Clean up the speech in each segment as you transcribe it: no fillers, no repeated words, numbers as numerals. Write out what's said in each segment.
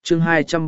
chương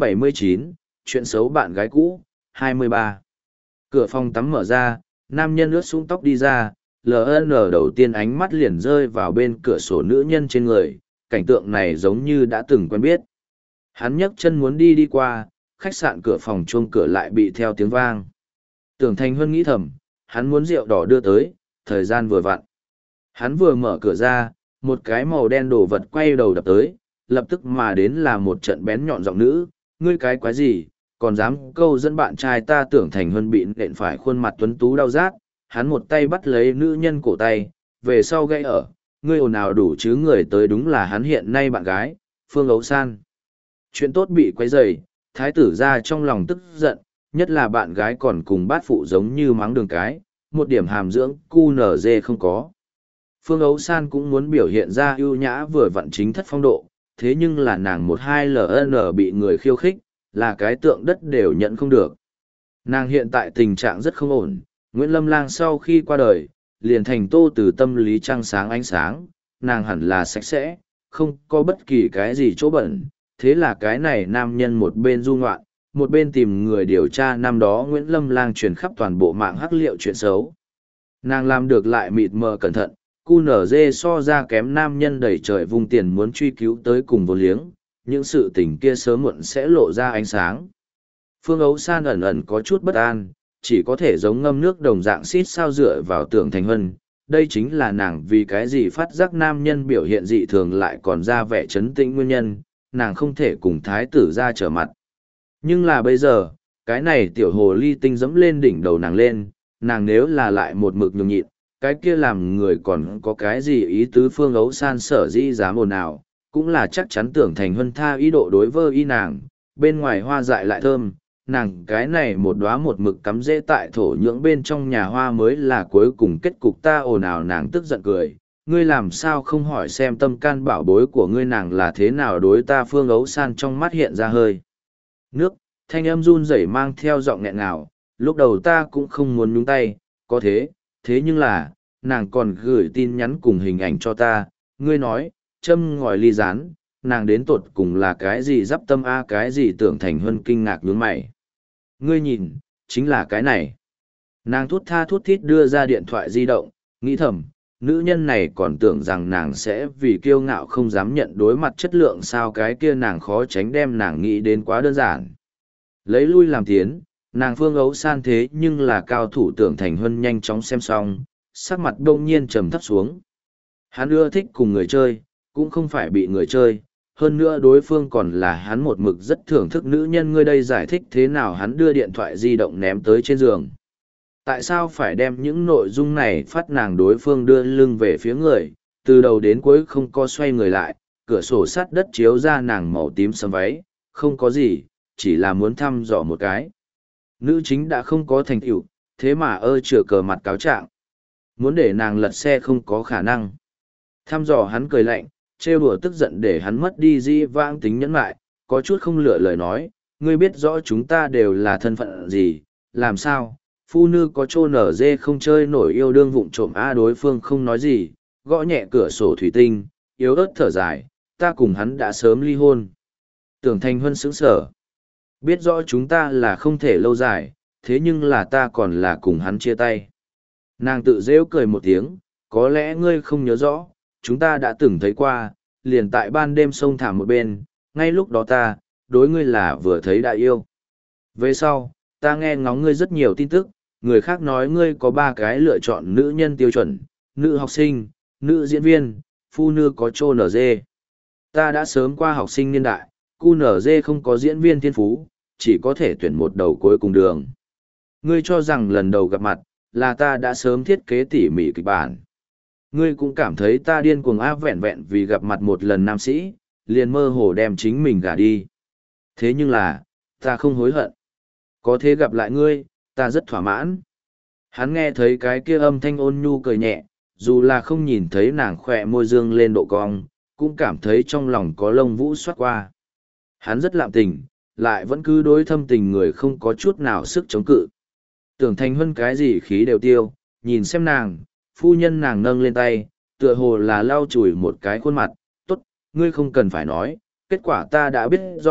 279, chuyện xấu bạn gái cũ, 23. Cửa phòng tắm mở ra, nam nhân ướt sũng tóc đi ra, LN đầu tiên ánh mắt liền rơi vào bên cửa sổ nữ nhân trên người, cảnh tượng này giống như đã từng quen biết. Hắn nhấc chân muốn đi qua, khách sạn cửa phòng chuông cửa lại bị theo tiếng vang. Tưởng Thành Huân nghĩ thầm, hắn muốn rượu đỏ đưa tới, thời gian vừa vặn. Hắn vừa mở cửa ra, một cái màu đen đồ vật quay đầu đập tới, lập tức mà đến là một trận bén nhọn giọng nữ, ngươi cái quái gì, còn dám câu dẫn bạn trai ta. Tưởng Thành Huân bị nện phải khuôn mặt tuấn tú đau rát, hắn một tay bắt lấy nữ nhân cổ tay, về sau gãy ở, ngươi ồn ào đủ chứ. Người tới đúng là hắn hiện nay bạn gái, Phương Ấu San. Chuyện tốt bị quấy rầy, thái tử ra trong lòng tức giận, nhất là bạn gái còn cùng bát phụ giống như mắng đường cái, một điểm hàm dưỡng QNZ không có. Phương Ấu San cũng muốn biểu hiện ra ưu nhã vừa vặn chính thất phong độ, thế nhưng là nàng 12LN bị người khiêu khích, là cái tượng đất đều nhận không được. Nàng hiện tại tình trạng rất không ổn, Nguyễn Lâm Lang sau khi qua đời, liền thành Tô Từ tâm lý trăng sáng ánh sáng, nàng hẳn là sạch sẽ, không có bất kỳ cái gì chỗ bẩn. Thế là cái này nam nhân một bên du ngoạn, một bên tìm người điều tra năm đó Nguyễn Lâm Lang truyền khắp toàn bộ mạng hắc liệu chuyện xấu. Nàng làm được lại mịt mờ cẩn thận, QNZ so ra kém nam nhân đẩy trời vung tiền muốn truy cứu tới cùng vô liếng, những sự tình kia sớm muộn sẽ lộ ra ánh sáng. Phương Ấu San ẩn ẩn có chút bất an, chỉ có thể giống ngâm nước đồng dạng xít sao dựa vào Tưởng Thành Huân. Đây chính là nàng vì cái gì phát giác nam nhân biểu hiện dị thường lại còn ra vẻ trấn tĩnh nguyên nhân, nàng không thể cùng thái tử ra trở mặt. Nhưng là bây giờ, cái này tiểu hồ ly tinh dẫm lên đỉnh đầu nàng lên, nàng nếu là lại một mực nhường nhịn, cái kia làm người còn có cái gì ý tứ. Phương Ấu San sở dĩ dám ồn ào, cũng là chắc chắn Tưởng Thành Huân tha ý độ đối với y nàng, bên ngoài hoa dại lại thơm, nàng cái này một đóa một mực cắm rễ tại thổ nhưỡng bên trong nhà hoa mới là cuối cùng kết cục. Ta ồn ào. Nàng tức giận cười, ngươi làm sao không hỏi xem tâm can bảo bối của ngươi nàng là thế nào đối ta. Phương Ấu San trong mắt hiện ra hơi nước, thanh âm run rẩy mang theo giọng nghẹn ngào, lúc đầu ta cũng không muốn nhúng tay, có thế nhưng là, nàng còn gửi tin nhắn cùng hình ảnh cho ta, ngươi nói, châm ngòi ly rán, nàng đến tột cùng là cái gì dắp tâm a cái gì. Tưởng Thành Huân kinh ngạc nhướng mày. Ngươi nhìn, chính là cái này. Nàng thút tha thút thít đưa ra điện thoại di động, nghĩ thầm, nữ nhân này còn tưởng rằng nàng sẽ vì kiêu ngạo không dám nhận đối mặt chất lượng sao. Cái kia nàng khó tránh đem nàng nghĩ đến quá đơn giản. Lấy lui làm tiến, nàng Phương Ấu San thế nhưng là cao thủ. Tưởng Thành Huân nhanh chóng xem xong, sắc mặt đông nhiên trầm thấp xuống. Hắn ưa thích cùng người chơi, cũng không phải bị người chơi, hơn nữa đối phương còn là hắn một mực rất thưởng thức nữ nhân. Ngươi đây giải thích thế nào? Hắn đưa điện thoại di động ném tới trên giường. Tại sao phải đem những nội dung này phát? Nàng đối phương đưa lưng về phía người, từ đầu đến cuối không có xoay người lại, cửa sổ sắt đất chiếu ra nàng màu tím sẫm váy, không có gì, chỉ là muốn thăm dò một cái. Nữ chính đã không có thành tựu, thế mà chừa cờ mặt cáo trạng, muốn để nàng lật xe không có khả năng. Thăm dò. Hắn cười lạnh, trêu đùa tức giận để hắn mất đi dĩ vãng tính nhẫn lại, có chút không lựa lời nói, ngươi biết rõ chúng ta đều là thân phận gì, làm sao, phu nữ có trô nở dê không chơi nổi yêu đương vụng trộm a. Đối phương không nói gì, gõ nhẹ cửa sổ thủy tinh, yếu ớt thở dài, ta cùng hắn đã sớm ly hôn. Tưởng Thành Huân sững sờ, biết rõ chúng ta là không thể lâu dài, thế nhưng là ta còn là cùng hắn chia tay. Nàng tự rêu cười một tiếng, có lẽ ngươi không nhớ rõ, chúng ta đã từng thấy qua, liền tại ban đêm sông thảm một bên, ngay lúc đó ta, đối ngươi là vừa thấy đã yêu. Về sau, ta nghe ngóng ngươi rất nhiều tin tức, người khác nói ngươi có 3 cái lựa chọn nữ nhân tiêu chuẩn, nữ học sinh, nữ diễn viên, phu nữ có trô nở dê. Ta đã sớm qua học sinh niên đại, QNZ không có diễn viên thiên phú, chỉ có thể tuyển một đầu cuối cùng đường. Ngươi cho rằng lần đầu gặp mặt, là ta đã sớm thiết kế tỉ mỉ kịch bản. Ngươi cũng cảm thấy ta điên cuồng áp vẹn vẹn vì gặp mặt một lần nam sĩ, liền mơ hồ đem chính mình gả đi. Thế nhưng là, ta không hối hận. Có thế gặp lại ngươi, ta rất thỏa mãn. Hắn nghe thấy cái kia âm thanh ôn nhu cười nhẹ, dù là không nhìn thấy nàng khỏe môi dương lên độ cong, cũng cảm thấy trong lòng có lông vũ xoát qua. Hắn rất lạm tình, lại vẫn cứ đối thâm tình người không có chút nào sức chống cự. Tưởng Thành Huân cái gì khí đều tiêu, nhìn xem nàng, phu nhân. Nàng nâng lên tay, tựa hồ là lau chùi một cái khuôn mặt, tốt, ngươi không cần phải nói, kết quả ta đã biết rõ,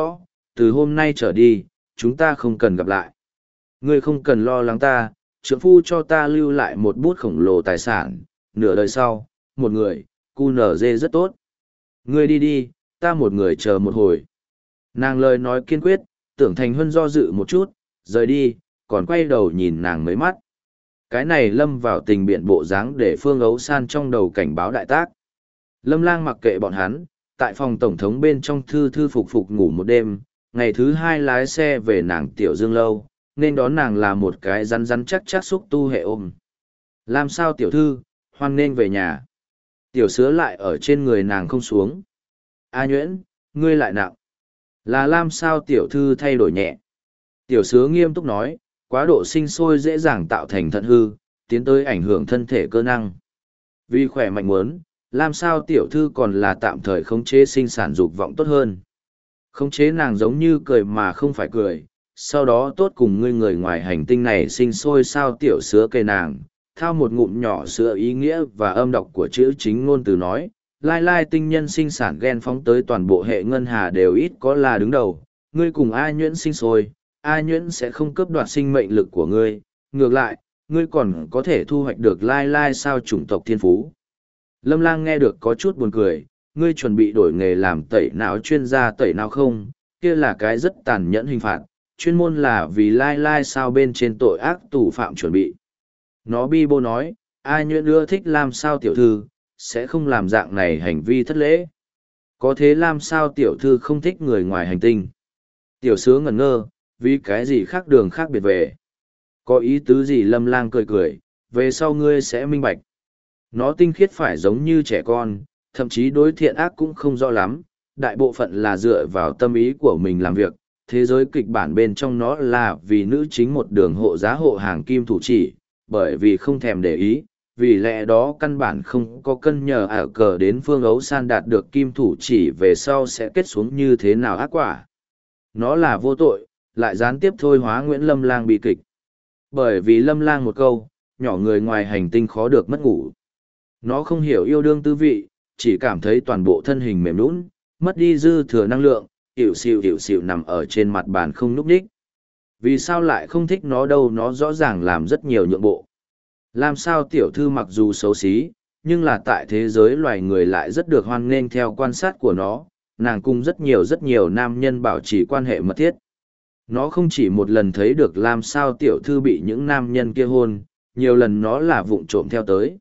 từ hôm nay trở đi, chúng ta không cần gặp lại. Ngươi không cần lo lắng ta, trượng phu cho ta lưu lại một bút khổng lồ tài sản, nửa đời sau, một người, QNZ rất tốt. Ngươi đi đi, ta một người chờ một hồi. Nàng lời nói kiên quyết, Tưởng Thành Huân do dự một chút, rời đi, còn quay đầu nhìn nàng mấy mắt. Cái này lâm vào tình biện bộ dáng để Phương Ấu San trong đầu cảnh báo đại tác. Lâm Lang mặc kệ bọn hắn, tại phòng tổng thống bên trong thư thư phục phục ngủ một đêm, ngày thứ hai lái xe về nàng Tiểu Dương Lâu, nên đón nàng là một cái rắn rắn chắc chắc xúc tu hệ ôm. Làm sao tiểu thư, hoan nên về nhà. Tiểu sứa lại ở trên người nàng không xuống. A Nhuyễn, ngươi lại nặng. Là làm sao tiểu thư thay đổi nhẹ. Tiểu sứa nghiêm túc nói, quá độ sinh sôi dễ dàng tạo thành thận hư, tiến tới ảnh hưởng thân thể cơ năng. Vì khỏe mạnh muốn, làm sao tiểu thư còn là tạm thời khống chế sinh sản dục vọng tốt hơn. Khống chế nàng giống như cười mà không phải cười, sau đó tốt cùng ngươi người ngoài hành tinh này sinh sôi sao tiểu sứa cây nàng, thao một ngụm nhỏ sữa ý nghĩa và âm đọc của chữ chính ngôn từ nói, lai lai tinh nhân sinh sản gen phóng tới toàn bộ hệ ngân hà đều ít có là đứng đầu, ngươi cùng A Nhuyễn sinh sôi, A Nhuyễn sẽ không cướp đoạt sinh mệnh lực của ngươi, ngược lại, ngươi còn có thể thu hoạch được lai lai sao chủng tộc thiên phú. Lâm Lang nghe được có chút buồn cười, ngươi chuẩn bị đổi nghề làm tẩy não chuyên gia tẩy não không, kia là cái rất tàn nhẫn hình phạt, chuyên môn là vì lai lai sao bên trên tội ác tù phạm chuẩn bị. Nó bi bô nói, A Nhuyễn ưa thích làm sao tiểu thư, sẽ không làm dạng này hành vi thất lễ. Có thế làm sao tiểu thư không thích người ngoài hành tinh. Tiểu sứa ngẩn ngơ, vì cái gì khác đường khác biệt về. Có ý tứ gì Lâm Lang cười cười, về sau ngươi sẽ minh bạch. Nó tinh khiết phải giống như trẻ con, thậm chí đối thiện ác cũng không rõ lắm, đại bộ phận là dựa vào tâm ý của mình làm việc, thế giới kịch bản bên trong nó là vì nữ chính một đường hộ giá hộ hàng kim thủ chỉ, bởi vì không thèm để ý, vì lẽ đó căn bản không có cân nhờ ảo cờ đến Phương Ấu San đạt được kim thủ chỉ về sau sẽ kết xuống như thế nào ác quả. Nó là vô tội, lại gián tiếp thôi hóa Nguyễn Lâm Lang bị kịch. Bởi vì Lâm Lang một câu, nhỏ người ngoài hành tinh khó được mất ngủ. Nó không hiểu yêu đương tư vị, chỉ cảm thấy toàn bộ thân hình mềm nũng, mất đi dư thừa năng lượng, hiểu xịu nằm ở trên mặt bàn không núp đích. Vì sao lại không thích nó đâu, nó rõ ràng làm rất nhiều nhượng bộ. Làm sao tiểu thư mặc dù xấu xí, nhưng là tại thế giới loài người lại rất được hoan nghênh theo quan sát của nó, nàng cùng rất nhiều nam nhân bảo trì quan hệ mật thiết. Nó không chỉ một lần thấy được làm sao tiểu thư bị những nam nhân kia hôn, nhiều lần nó là vụng trộm theo tới.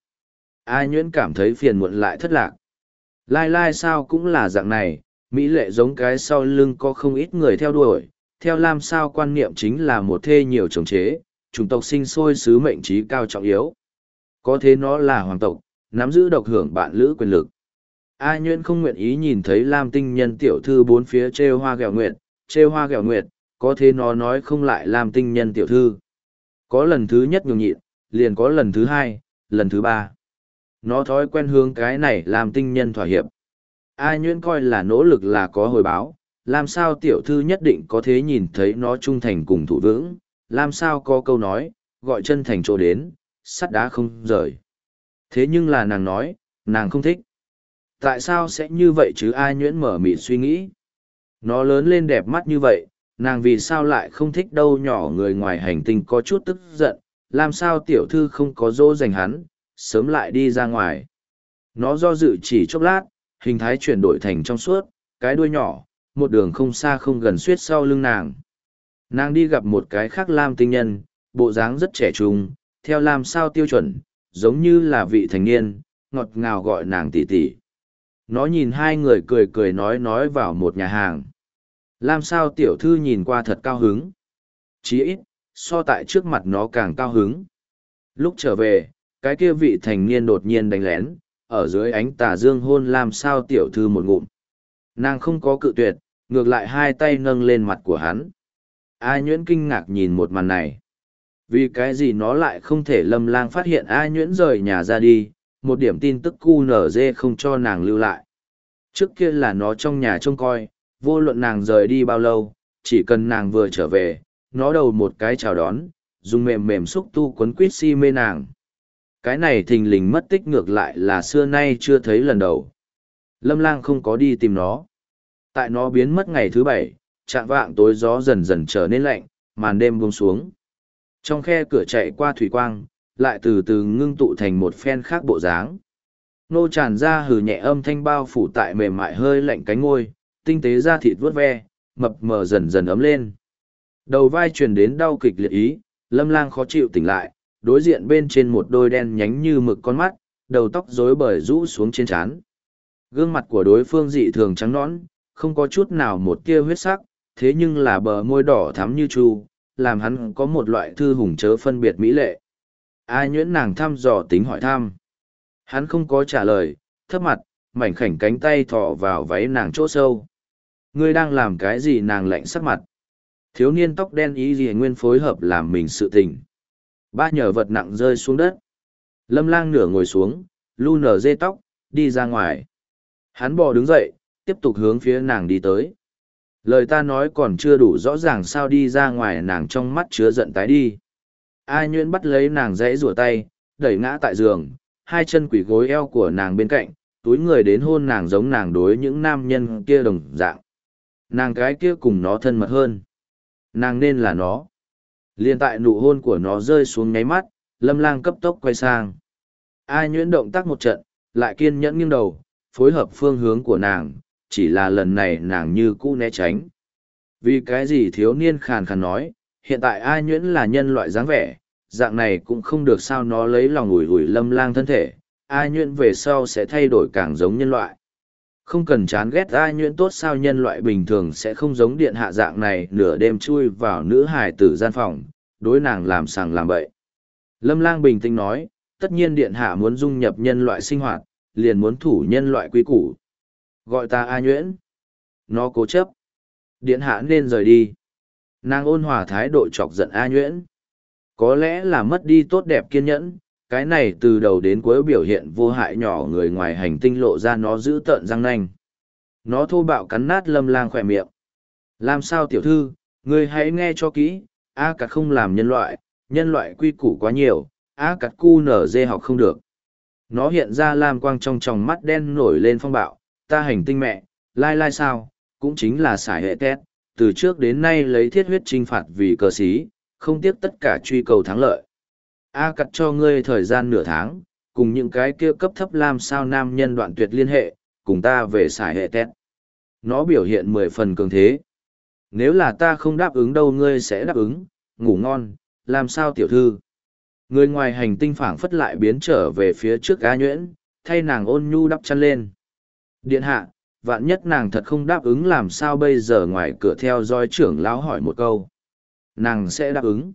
A Nhuyễn cảm thấy phiền muộn lại thất lạc. Lai lai sao cũng là dạng này, mỹ lệ giống cái sau lưng có không ít người theo đuổi, theo làm sao quan niệm chính là một thê nhiều chồng chế, chủng tộc sinh sôi sứ mệnh trí cao trọng yếu. Có thế nó là hoàng tộc, nắm giữ độc hưởng bạn lữ quyền lực. A Nhuyễn không nguyện ý nhìn thấy Lam tinh nhân tiểu thư bốn phía trêu hoa ghẹo nguyệt, có thế nó nói không lại Lam tinh nhân tiểu thư. Có lần thứ nhất nhường nhịn, liền có lần thứ hai, lần thứ ba. Nó thói quen hướng cái này làm tinh nhân thỏa hiệp. A Nhuyễn coi là nỗ lực là có hồi báo, làm sao tiểu thư nhất định có thế nhìn thấy nó trung thành cùng thủ vững, làm sao có câu nói, gọi chân thành chỗ đến, sắt đá không rời. Thế nhưng là nàng nói, nàng không thích. Tại sao sẽ như vậy chứ? A Nhuyễn mở mịt suy nghĩ. Nó lớn lên đẹp mắt như vậy, nàng vì sao lại không thích đâu, nhỏ người ngoài hành tinh có chút tức giận, làm sao tiểu thư không có dỗ dành hắn, sớm lại đi ra ngoài. Nó do dự chỉ chốc lát, hình thái chuyển đổi thành trong suốt, cái đuôi nhỏ, một đường không xa không gần suýt sau lưng nàng. Nàng đi gặp một cái khác Lam tinh nhân, bộ dáng rất trẻ trung, theo làm sao tiêu chuẩn, giống như là vị thành niên, ngọt ngào gọi nàng tỷ tỷ. Nó nhìn hai người cười nói vào một nhà hàng. Làm sao tiểu thư nhìn qua thật cao hứng. Chí ít, so tại trước mặt nó càng cao hứng. Lúc trở về, cái kia vị thành niên đột nhiên đánh lén, ở dưới ánh tà dương hôn làm sao tiểu thư một ngụm. Nàng không có cự tuyệt, ngược lại hai tay nâng lên mặt của hắn. A Nhuyễn kinh ngạc nhìn một màn này. Vì cái gì nó lại không thể Lâm Lang phát hiện A Nhuyễn rời nhà ra đi, một điểm tin tức QNZ không cho nàng lưu lại. Trước kia là nó trong nhà trông coi, vô luận nàng rời đi bao lâu, chỉ cần nàng vừa trở về, nó đầu một cái chào đón, dùng mềm mềm xúc tu quấn quýt si mê nàng. Cái này thình lình mất tích ngược lại là xưa nay chưa thấy lần đầu. Lâm Lang không có đi tìm nó. Tại nó biến mất ngày thứ 7, chạng vạng tối gió dần dần trở nên lạnh, màn đêm buông xuống. Trong khe cửa chạy qua thủy quang, lại từ từ ngưng tụ thành một phen khác bộ dáng. Nô tràn ra hừ nhẹ âm thanh bao phủ tại mềm mại hơi lạnh cánh ngôi, tinh tế da thịt vuốt ve, mập mờ dần dần ấm lên. Đầu vai truyền đến đau kịch liệt ý, Lâm Lang khó chịu tỉnh lại, đối diện bên trên một đôi đen nhánh như mực con mắt, đầu tóc rối bời rũ xuống trên trán. Gương mặt của đối phương dị thường trắng nõn, không có chút nào một tia huyết sắc, thế nhưng là bờ môi đỏ thắm như chu, làm hắn có một loại thư hùng chớ phân biệt mỹ lệ. A Nhuyễn nàng thăm dò tính hỏi thăm. Hắn không có trả lời, thấp mặt, mảnh khảnh cánh tay thọ vào váy nàng chỗ sâu. Ngươi đang làm cái gì? Nàng lạnh sắc mặt. Thiếu niên tóc đen ý gì nguyên phối hợp làm mình sự tình. Ba nhờ vật nặng rơi xuống đất. Lâm Lang nửa ngồi xuống, lu nở dê tóc, đi ra ngoài. Hắn bò đứng dậy, tiếp tục hướng phía nàng đi tới. Lời ta nói còn chưa đủ rõ ràng sao? Đi ra ngoài. Nàng trong mắt chứa giận tái đi. A Nhuyễn bắt lấy nàng dãy rủa tay, đẩy ngã tại giường, hai chân quỳ gối eo của nàng bên cạnh, túi người đến hôn nàng giống nàng đối những nam nhân kia đồng dạng. Nàng cái kia cùng nó thân mật hơn. Nàng nên là nó. Liên tại nụ hôn của nó rơi xuống nháy mắt, Lâm Lang cấp tốc quay sang. A Nhuyễn động tác một trận, lại kiên nhẫn nghiêng đầu, phối hợp phương hướng của nàng, chỉ là lần này nàng như cũ né tránh. Vì cái gì? Thiếu niên khàn khàn nói, hiện tại A Nhuyễn là nhân loại dáng vẻ, dạng này cũng không được sao? Nó lấy lòng ủi ủi Lâm Lang thân thể, A Nhuyễn về sau sẽ thay đổi càng giống nhân loại. Không cần chán ghét A Nhuyễn tốt sao? Nhân loại bình thường sẽ không giống điện hạ dạng này nửa đêm chui vào nữ hài tử gian phòng, đối nàng làm sàng làm bậy. Lâm Lang bình tĩnh nói, tất nhiên điện hạ muốn dung nhập nhân loại sinh hoạt, liền muốn thủ nhân loại quy củ. Gọi ta A Nhuyễn. Nó cố chấp. Điện hạ nên rời đi. Nàng ôn hòa thái độ chọc giận A Nhuyễn. Có lẽ là mất đi tốt đẹp kiên nhẫn, cái này từ đầu đến cuối biểu hiện vô hại nhỏ người ngoài hành tinh lộ ra nó giữ tợn răng nanh. Nó thô bạo cắn nát Lâm Lang khỏe miệng. Làm sao tiểu thư, ngươi hãy nghe cho kỹ, A Cặt không làm nhân loại quy củ quá nhiều, A Cặt cu nở dê học không được. Nó hiện ra lam quang trong tròng mắt đen nổi lên phong bạo, ta hành tinh mẹ, lai lai sao, cũng chính là sải hệ tét, từ trước đến nay lấy thiết huyết trinh phạt vì cờ xí, không tiếc tất cả truy cầu thắng lợi. A Cặt cho ngươi thời gian nửa tháng, cùng những cái kia cấp thấp lam sao nam nhân đoạn tuyệt liên hệ, cùng ta về sải hệ tét. Nó biểu hiện 10 phần cường thế. Nếu là ta không đáp ứng đâu ngươi sẽ đáp ứng, ngủ ngon, làm sao tiểu thư. Người ngoài hành tinh phảng phất lại biến trở về phía trước A Nhuyễn, thay nàng ôn nhu đắp chăn lên. Điện hạ, vạn nhất nàng thật không đáp ứng làm sao bây giờ? Ngoài cửa theo dõi trưởng lão hỏi một câu. Nàng sẽ đáp ứng.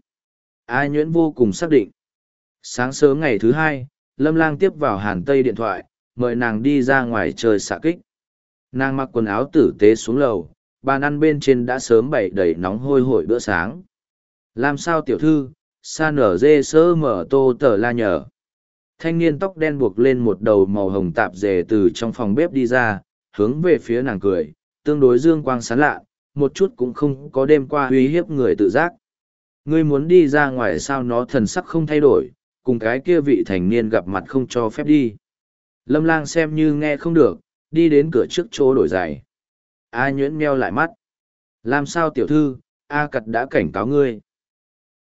A Nhuyễn vô cùng xác định. Sáng sớm ngày thứ hai, Lâm Lang tiếp vào Hàn Tây điện thoại, mời nàng đi ra ngoài chơi xạ kích. Nàng mặc quần áo tử tế xuống lầu, bàn ăn bên trên đã sớm bày đầy nóng hôi hổi bữa sáng. Làm sao tiểu thư, sa nở dê sơ mở tô tờ la nhờ. Thanh niên tóc đen buộc lên một đầu màu hồng tạp dề từ trong phòng bếp đi ra, hướng về phía nàng cười, tương đối dương quang sáng lạ, một chút cũng không có đêm qua uy hiếp người tự giác. Ngươi muốn đi ra ngoài sao? Nó thần sắc không thay đổi, cùng cái kia vị thành niên gặp mặt không cho phép đi. Lâm Lang xem như nghe không được, đi đến cửa trước chỗ đổi giày. A Nhuyễn meo lại mắt. Làm sao tiểu thư, A Cặt đã cảnh cáo ngươi.